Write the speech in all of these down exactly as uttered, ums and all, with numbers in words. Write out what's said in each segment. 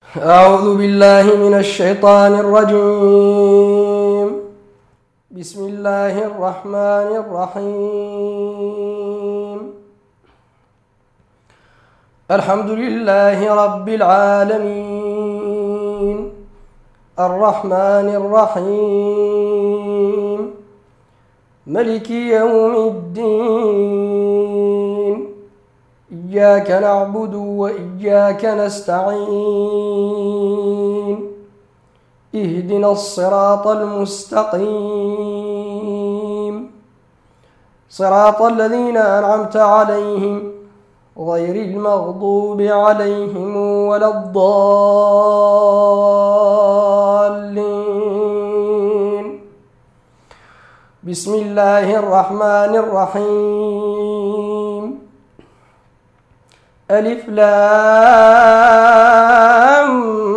أعوذ بالله من الشيطان الرجيم. بسم الله الرحمن الرحيم. الحمد لله رب العالمين الرحمن الرحيم ملك يوم الدين. إياك نعبد وإياك نستعين. اهدنا الصراط المستقيم صراط الذين أنعمت عليهم غير المغضوب عليهم ولا الضالين. بسم الله الرحمن الرحيم. ألف لام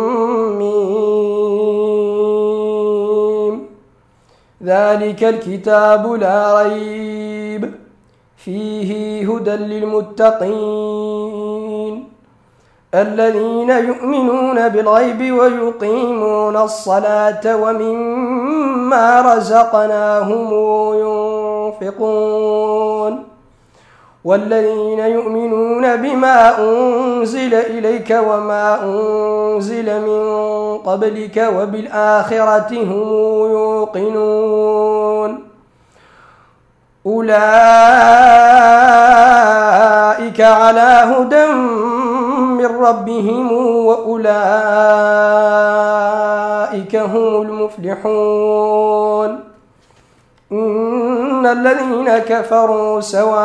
ميم. ذلك الكتاب لا ريب فيه هدى للمتقين الذين يؤمنون بالغيب ويقيمون الصلاة ومما رزقناهم ينفقون والذين يؤمنون بما أنزل إليك وما أنزل من قبلك وبالآخرة هم يوقنون أولئك على هدى من ربهم وأولئك هم المفلحون. إن الذين كفروا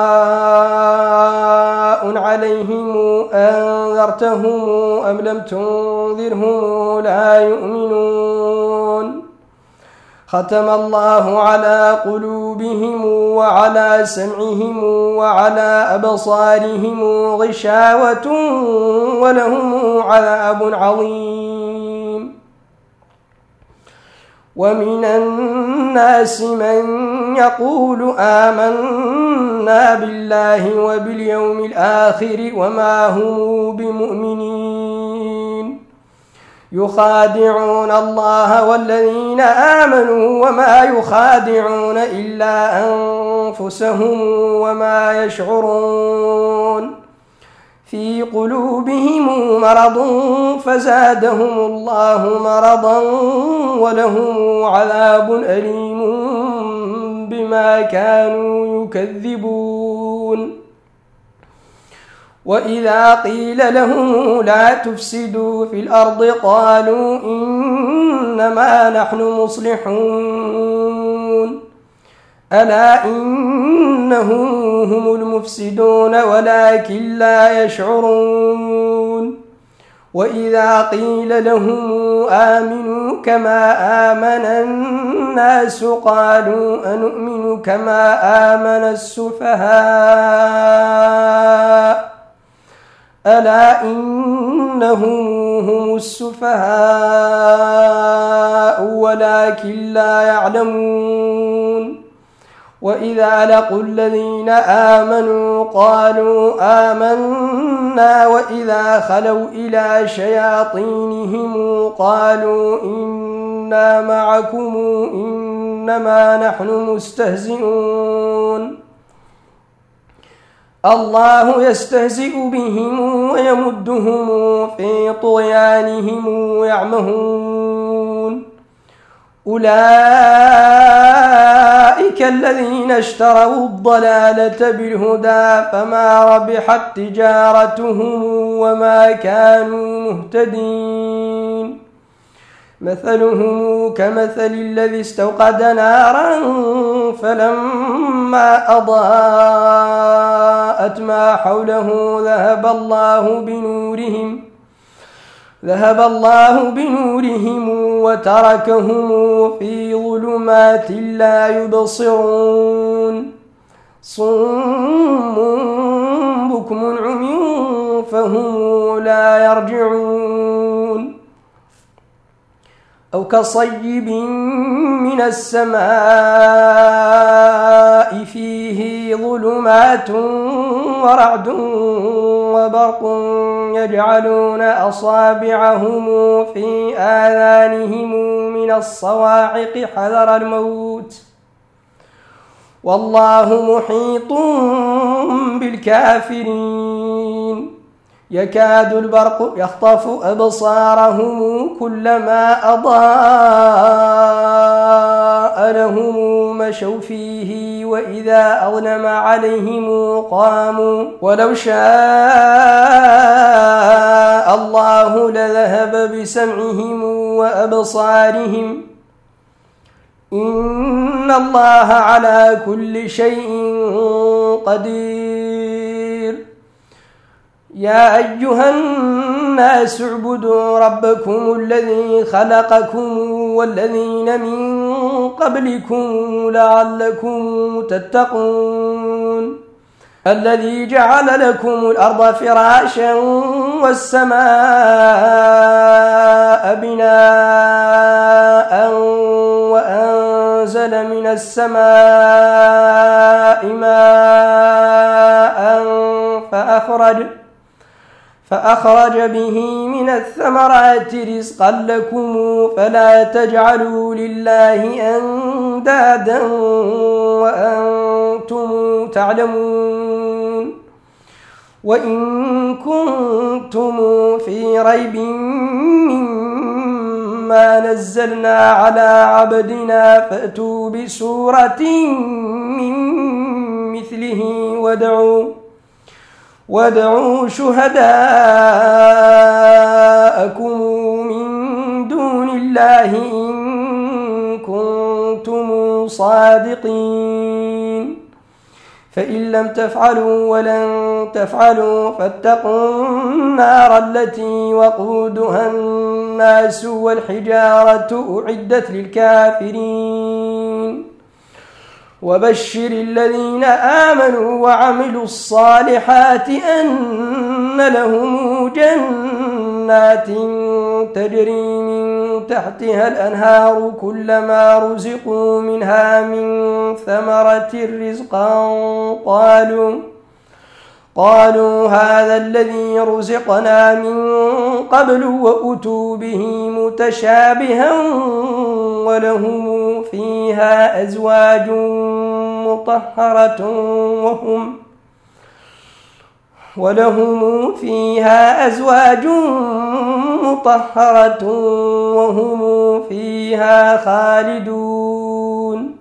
سواء عليهم أنذرتهم أم لم تنذرهم لا يؤمنون. ختم الله على قلوبهم وعلى سمعهم وعلى أبصارهم غشاوة ولهم عذاب عظيم. ومن الناس من يقول آمنا بالله وباليوم الآخر وما هم بمؤمنين يخادعون الله والذين آمنوا وما يخادعون إلا أنفسهم وما يشعرون. في قلوبهم مرض فزادهم الله مرضا ولهم عذاب أليم بما كانوا يكذبون. وإذا قيل لهم لا تفسدوا في الأرض قالوا إنما نحن مصلحون ألا إنهم هم المفسدون ولكن لا يشعرون. وإذا قيل لهم آمنوا كما آمن الناس قالوا أنؤمن كما آمن السفهاء ألا إنهم هم السفهاء ولكن لا يعلمون. وإذا لقوا الذين آمنوا قالوا آمنا وإذا خلوا إلى شياطينهم قالوا إنا معكم إنما نحن مستهزئون. الله يستهزئ بهم ويمدهم في طغيانهم يعمهون. أولئك الذين اشتروا الضلالة بالهدى فما ربحت تجارتهم وما كانوا مهتدين. مثلهم كمثل الذي استوقد نارا فلما أضاءت ما حوله ذهب الله بنورهم ذهب الله بنورهم وتركهم في ظلمات لا يبصرون. صم بكم عمي فهم لا يرجعون. أو كصيب من السماء السماء فيه ظلمات ورعد وبرق يجعلون أصابعهم في آذانهم من الصواعق حذر الموت والله محيط بالكافرين يكاد البرق يخطف أبصارهم كلما أضاء لهم مشوا فيه وإذا أظلم عليهم قاموا ولو شاء الله لذهب بسمعهم وأبصارهم إن الله على كل شيء قدير يا أيها الناس اعبدوا ربكم الذي خلقكم والذين من قبلكم لعلكم تتقون الذي جعل لكم الأرض فراشا والسماء بناء وأنزل من السماء ماء فأخرج فأخرج به من الثمرات رزقا لكم فلا تجعلوا لله أندادا وأنتم تعلمون وإن كنتم في ريب مما نزلنا على عبدنا فأتوا بسورة من مثله وادعوا وادعوا شهداءكم من دون الله إن كنتم صادقين فإن لم تفعلوا ولن تفعلوا فاتقوا النار التي وقودها الناس والحجارة أعدت للكافرين وبشر الذين آمنوا وعملوا الصالحات أن لهم جنات تجري من تحتها الأنهار كلما رزقوا منها من ثمرة رزقا قالوا قالوا هذا الذي رزقنا من قبل وأتوا به متشابها ولهم فيها أزواج مطهرة وهم ولهم فيها أزواج مطهرة وهم فيها خالدون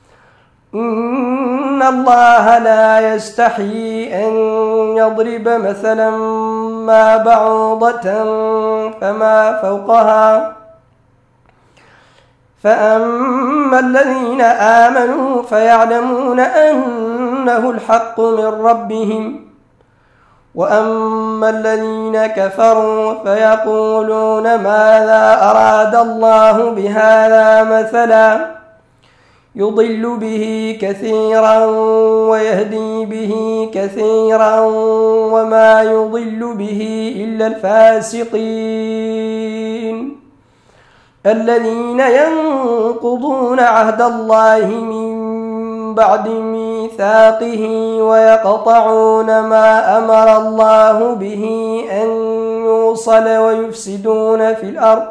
إن الله لا يستحيي أن يضرب مثلا ما بعوضة فما فوقها فأما الذين آمنوا فيعلمون أنه الحق من ربهم وأما الذين كفروا فيقولون ماذا أراد الله بهذا مثلا يضل به كثيرا ويهدي به كثيرا وما يضل به إلا الفاسقين الذين ينقضون عهد الله من بعد ميثاقه ويقطعون ما أمر الله به أن يوصل ويفسدون في الأرض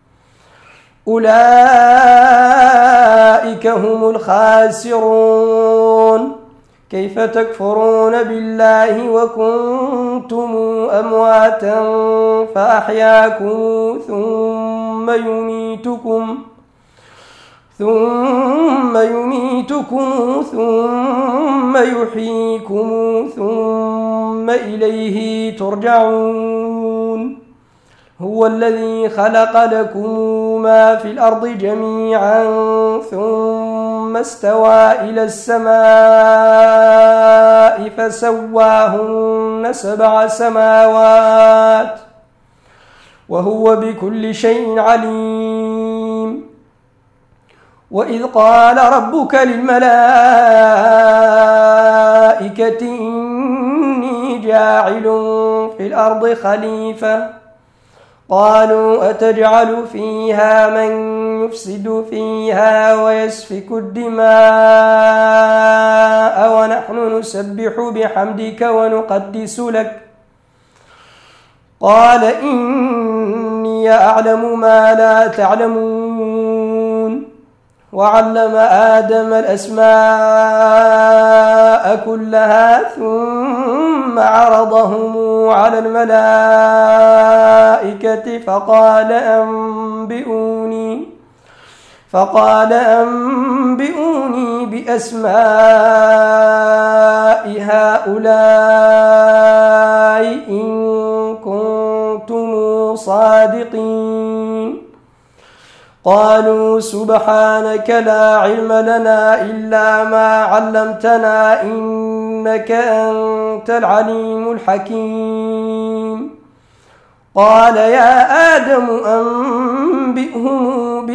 أولئك هم الخاسرون كيف تكفرون بالله وكنتم أمواتا فأحياكم ثم يميتكم ثم يميتكم ثم يحييكم ثم إليه ترجعون هو الذي خلق لكم ما في الأرض جميعا ثم استوى إلى السماء فسواهن سبع سماوات وهو بكل شيء عليم وإذ قال ربك للملائكة إني جاعل في الأرض خليفة قالوا أتجعل فيها من يفسد فيها ويسفك الدماء ونحن نسبح بحمدك ونقدس لك قال إني أعلم ما لا تعلمون وعلم آدم الأسماء كلها ثم عرضهم على الملائكة فقال أنبئوني فقال أنبئوني بأسماء هؤلاء إن كنتم صادقين قالوا سبحانك لا علم لنا إلا ما علمتنا إنك أنت العليم الحكيم قال يا آدم أنبئهم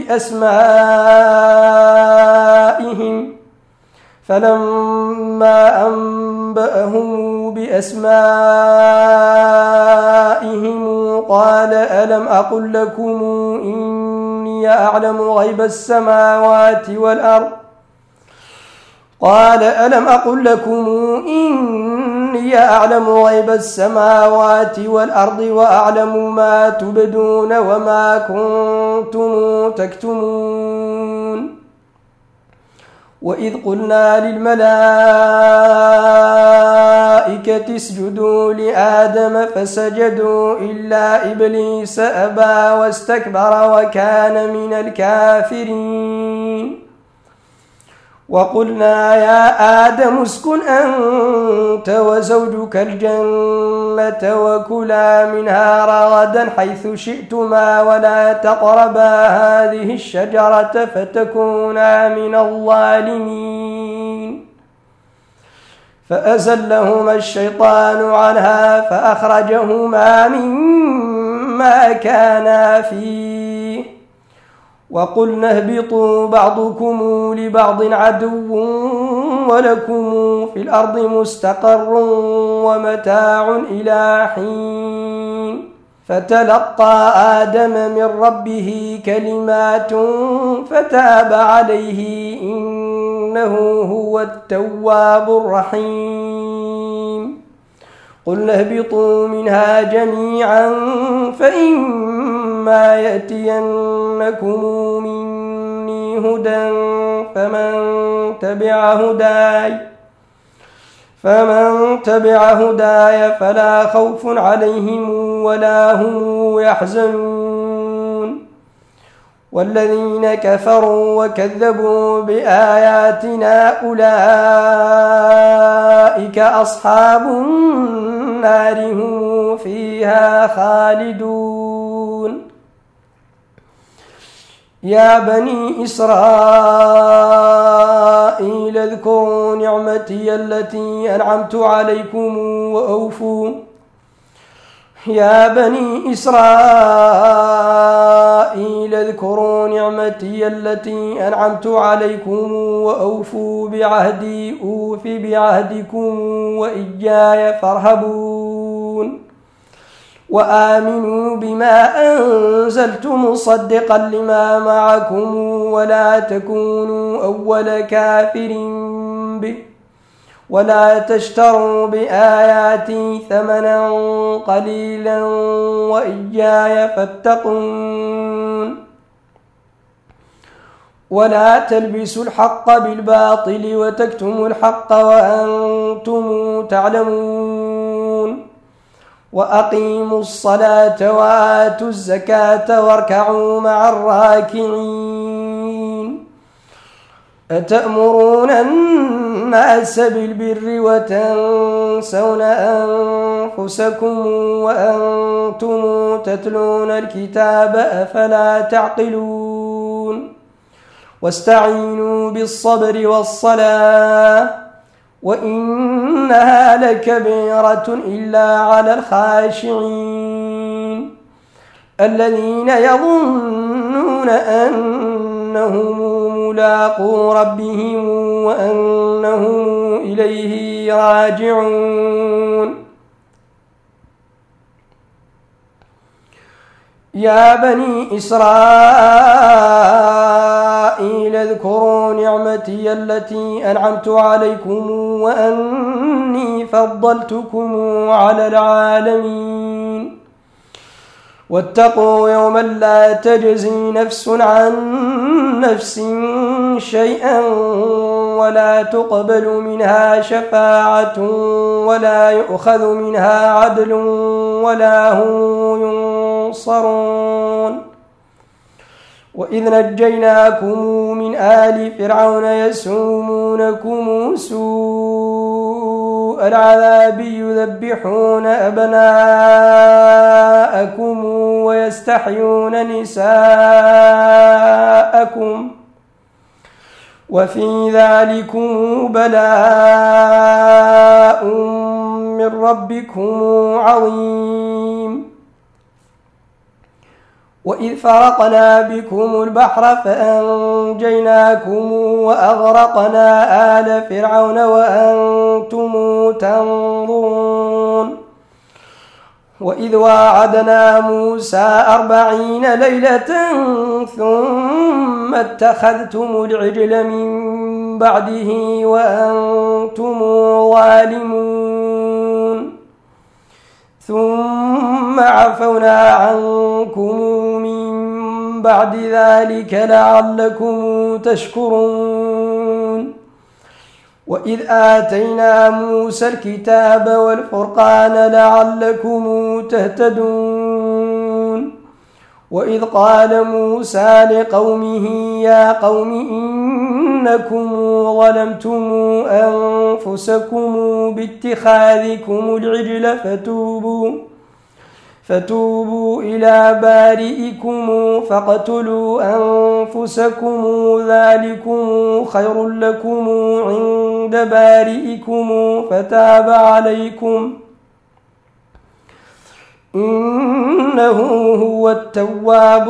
بأسمائهم فلما أنبأهم بأسمائهم قال ألم أقل لكم إني أعلم غيب السماوات والأرض قال ألم أقل لكم إني أعلم غيب السماوات والأرض وأعلم ما تبدون وما كنتم تكتمون وإذ قلنا للملائكة اسجدوا لآدم فسجدوا إلا إبليس أبى واستكبر وكان من الكافرين وقلنا يا آدم اسكن أنت وزوجك الجنة وكلا منها رغدا حيث شئتما ولا تقربا هذه الشجرة فتكونا من الظالمين فأزلهما الشيطان عنها فأخرجهما مما كانا فيه وقلنا اهبطوا بعضكم لبعض عدو ولكم في الأرض مستقر ومتاع إلى حين فتلقى آدم من ربه كلمات فتاب عليه إنه هو التواب الرحيم قلنا اهبطوا منها جميعا فإما يأتينكم مني هدى فمن تبع هداي فمن تبع هداي فلا خوف عليهم ولا هم يحزنون والذين كفروا وكذبوا بآياتنا أولئك أصحاب النار هم فيها خالدون يا بني إسرائيل اذكروا نعمتي التي أنعمت عليكم وأوفوا يا بني إسرائيل اذكروا نعمتي التي أنعمت عليكم وأوفوا بعهدي أوف بعهدكم وإياي فارهبون وآمنوا بما أنزلت مصدقا لما معكم ولا تكونوا أول كافر به ولا تشتروا بآياتي ثمنا قليلا وإياي فاتقون ولا تلبسوا الحق بالباطل وتكتموا الحق وأنتم تعلمون وأقيموا الصلاة وآتوا الزكاة واركعوا مع الراكعين أتأمرون الناس بالبر وتنسون أنفسكم وأنتم تتلون الكتاب أفلا تعقلون واستعينوا بالصبر والصلاة وإنها لكبيرة إلا على الخاشعين الذين يظنون أنهم ملاقو ربهم وأنهم إليه راجعون يا بني إسرائيل اذكروا نعمتي التي أنعمت عليكم وأني فضلتكم على العالمين واتقوا يوما لا تجزي نفس عن نفس شيئا ولا تقبل منها شفاعة ولا يؤخذ منها عدل ولا هم ينصرون وإذ نجيناكم من آل فرعون يسومونكم سوء العذاب يذبحون أبناءكم ويستحيون نساءكم وفي ذلكم بلاء من ربكم عظيم وإذ فرقنا بكم البحر فأنجيناكم وأغرقنا آل فرعون وأنتم تنظرون وإذ واعدنا موسى أربعين ليلة ثم اتخذتم العجل من بعده وأنتم ظالمون ثم عفونا عنكم من بعد ذلك لعلكم تشكرون وإذ آتينا موسى الكتاب والفرقان لعلكم تهتدون وإذ قال موسى لقومه يا قوم إنكم ظلمتم أنفسكم باتخاذكم العجل فتوبوا فتوبوا إلى بارئكم فاقتلوا أنفسكم ذلكم خير لكم عند بارئكم فتاب عليكم إنه هو التواب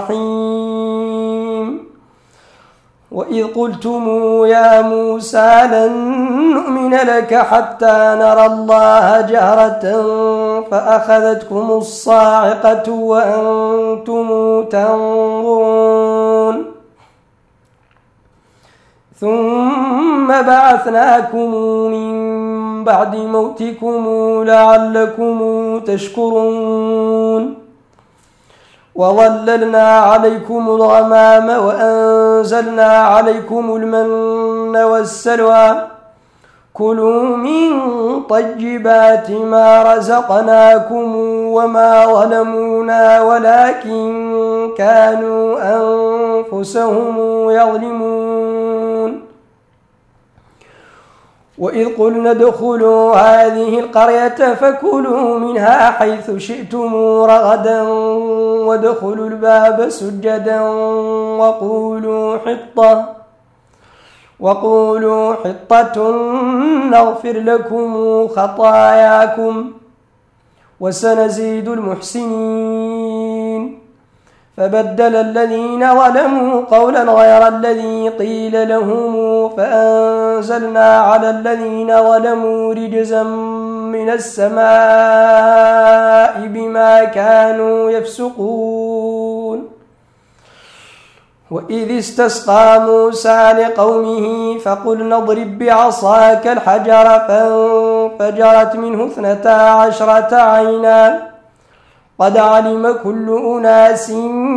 الرحيم وإذ قلتم يا موسى لن نؤمن لك حتى نرى الله جهرة فأخذتكم الصاعقة وأنتم تنظرون ثم بعثناكم من بعد موتكم لعلكم تشكرون وظللنا عليكم الغمام وأنزلنا عليكم المن والسلوى كلوا من طيبات ما رزقناكم وما ظلمونا ولكن كانوا أنفسهم يظلمون وإذ قلنا ادخلوا هذه القرية فكلوا منها حيث شئتم رغدا وادخلوا الباب سجدا وقولوا حطة وقولوا حطة نغفر لكم خطاياكم وسنزيد المحسنين فبدل الذين ظلموا قولا غير الذي قيل لهم فأنزلنا على الذين ظلموا رجزا من السماء بما كانوا يفسقون وإذ استسقى موسى لقومه فقلنا اضرب بعصاك الحجر فانفجرت منه اثنتا عشرة عينا قد علم كل أناس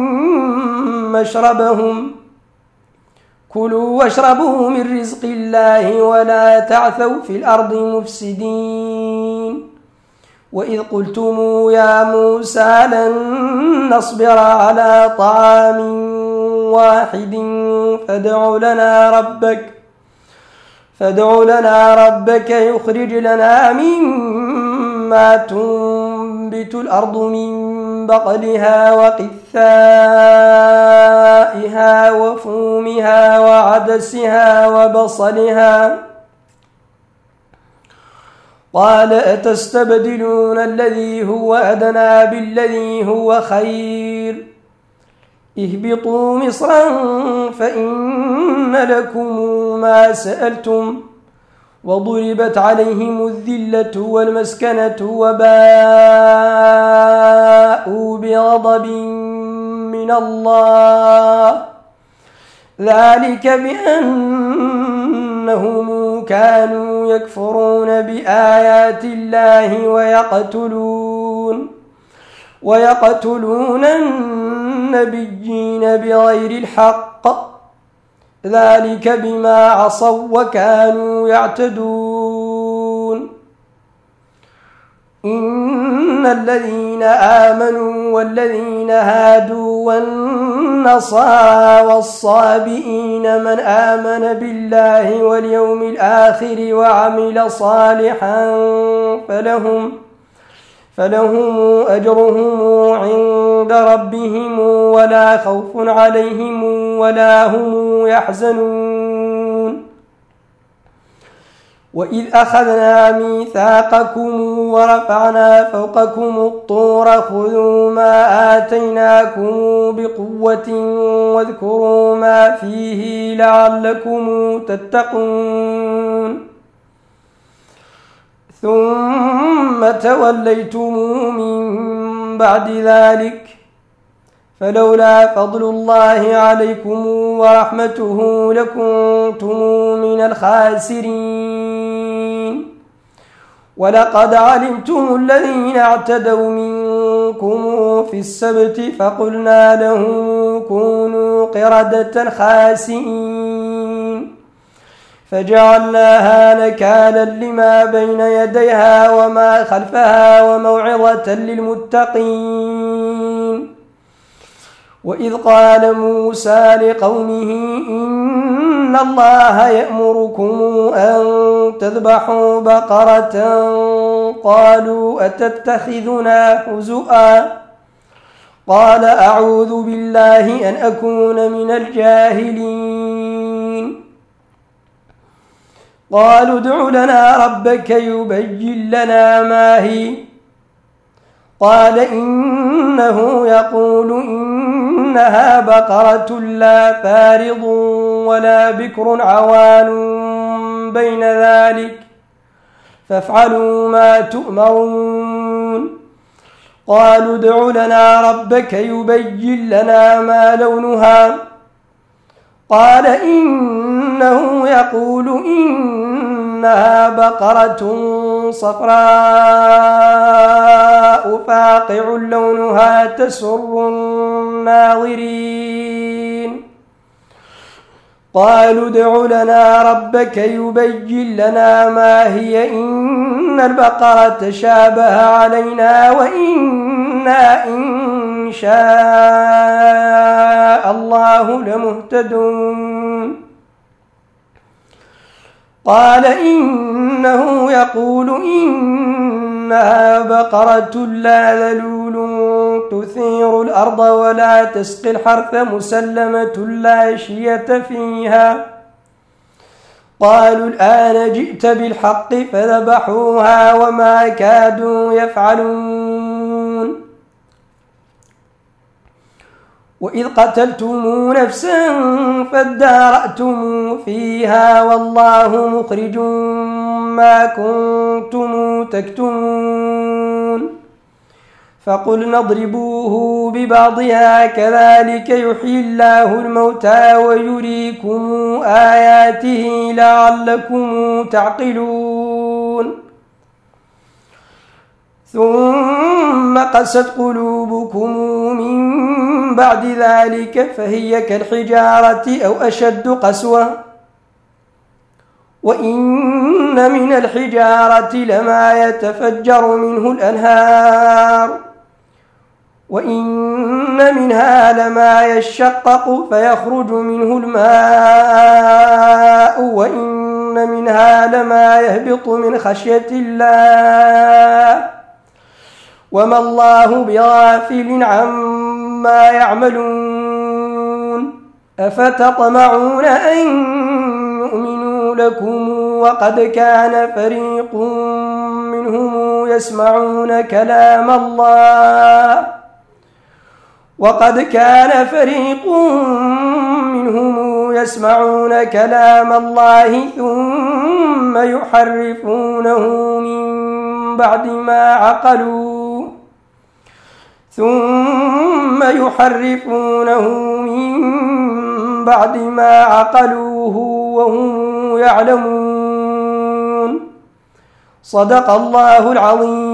مشربهم كلوا واشربوا من رزق الله ولا تعثوا في الأرض مفسدين وإذ قلتم يا موسى لن نصبر على طعام واحد فادع لنا ربك فادع لنا ربك يخرج لنا مما تنبت الأرض من بقلها وقثائها وفومها وعدسها وبصلها قال أتستبدلون الذي هو أدنى بالذي هو خير اهبطوا مصرا فإن لكم ما سألتم وضربت عليهم الذلة والمسكنة وباءوا بغضب من الله ذلك بأنهم كانوا يكفرون بآيات الله ويقتلون ويقتلون النبيين بغير الحق ذلك بما عصوا وكانوا يعتدون إن الذين آمنوا والذين هادوا والنصارى والصابئين من آمن بالله واليوم الآخر وعمل صالحا فلهم فلهم أجرهم عند ربهم ولا خوف عليهم ولا هم يحزنون وإذ أخذنا ميثاقكم ورفعنا فوقكم الطور خذوا ما آتيناكم بقوة واذكروا ما فيه لعلكم تتقون ثم توليتم من بعد ذلك فلولا فضل الله عليكم ورحمته لكنتم من الخاسرين ولقد علمتم الذين اعتدوا منكم في السبت فقلنا لهم كونوا قردة خاسئين فجعلناها نكالا لما بين يديها وما خلفها وموعظة للمتقين وإذ قال موسى لقومه إن الله يأمركم أن تذبحوا بقرة قالوا أتتخذنا هزؤا قال أعوذ بالله أن أكون من الجاهلين قالوا ادع لنا ربك يبين لنا ما هي قال إنه يقول إنها بقرة لا فارض ولا بكر عوان بين ذلك فافعلوا ما تؤمرون قالوا ادع لنا ربك يبين لنا ما لونها قال إنه يقول إنها بقرة صفراء فاقع لونها تسر الناظرين قالوا ادع لنا ربك يبين لنا ما هي إن البقرة شابه علينا وإنا إن شاء الله لمهتدون قال إنه يقول إنها بقرة لا ذلول تثير الأرض ولا تسقي الحرث مسلمة لا شية فيها قالوا الآن جئت بالحق فذبحوها وما كادوا يفعلون وإذ قتلتم نفسا فادارأتم فيها والله مخرج ما كنتم تكتمون فقلنا اضربوه ببعضها كذلك يحيي الله الموتى ويريكم آياته لعلكم تعقلون ثم قست قلوبكم من بعد ذلك فهي كالحجارة أو أشد قسوة وإن من الحجارة لما يتفجر منه الأنهار وإن منها لما يشقق فيخرج منه الماء وإن منها لما يهبط من خشية الله وما الله بغافل عما يعملون أفتطمعون أن يؤمنوا لكم وقد كان فريق منهم يسمعون كلام الله وقد كان فريق منهم يسمعون كلام الله ثم يحرفونه من بعد ما عقلوا ثم ثم يحرفونه من بعد ما عقلوه وهم يعلمون. صدق الله العظيم.